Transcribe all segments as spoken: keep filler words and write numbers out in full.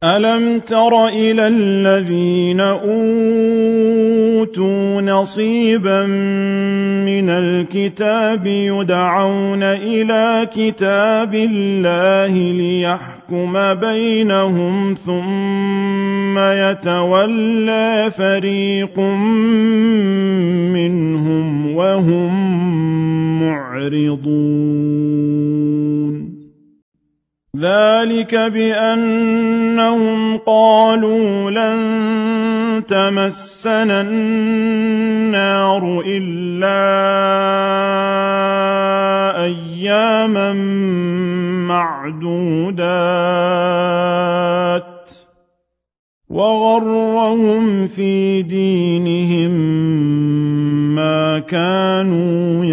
ألم تر إلى الذين أوتوا نصيبا من الكتاب يدعون إلى كتاب الله ليحكم بينهم ثم يتولى فريق منهم وهم معرضون ذلك بأنهم قالوا لن تمسنا النار إلا أياما معدودات وغرهم في دينهم ما كانوا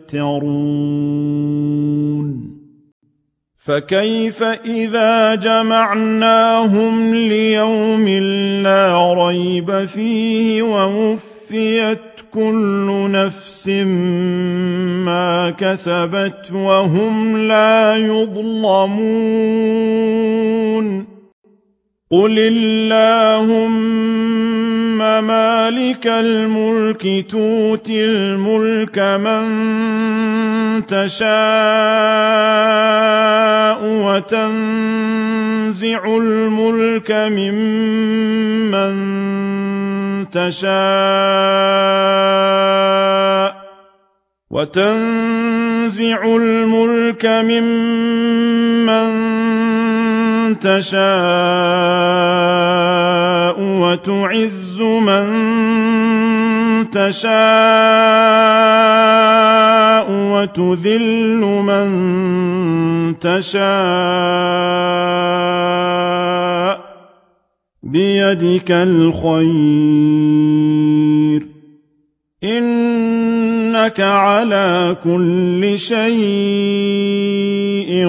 يفترون فكيف إذا جمعناهم ليوم لا ريب فيه ووفيت كل نفس ما كسبت وهم لا يظلمون قل اللهم مالك الملك تؤتي الملك من تشاء وتنزع الملك ممن تشاء وتنزع الملك ممن تشاء وتعز من تشاء وتذل من تشاء بيدك الخير إنك على كل شيء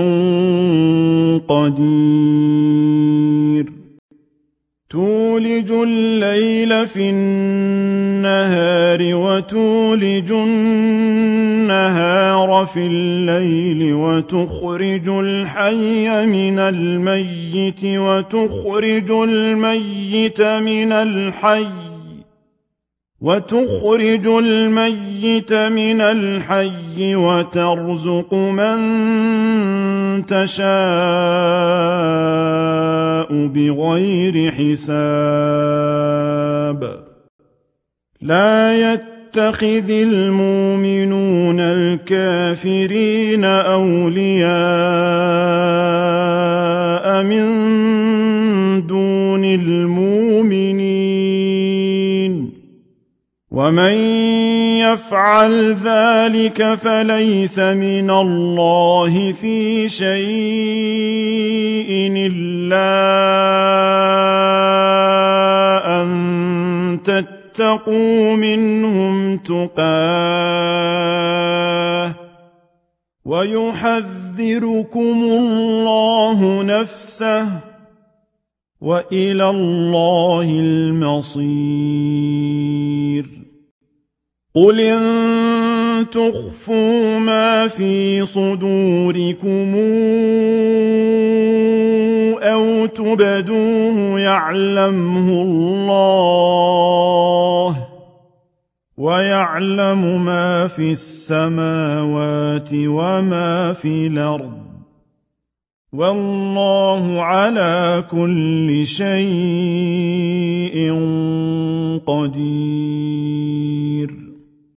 قدير تولج الليل في النهار وتولج النهار في الليل وتخرج الحي من الميت وتخرج الميت من الحي وتخرج الميت من الحي وترزق من تشاء بغير حساب لا يتخذ المؤمنون الكافرين أولياء من دون المؤمنين ومن يفعل ذلك فليس من الله في شيء إلا أن تتقوا منهم تقاه ويحذركم الله نفسه وإلى الله المصير قل إن تخفوا ما في صدوركم أو تبدوه يعلمه الله ويعلم ما في السماوات وما في الأرض والله على كل شيء قدير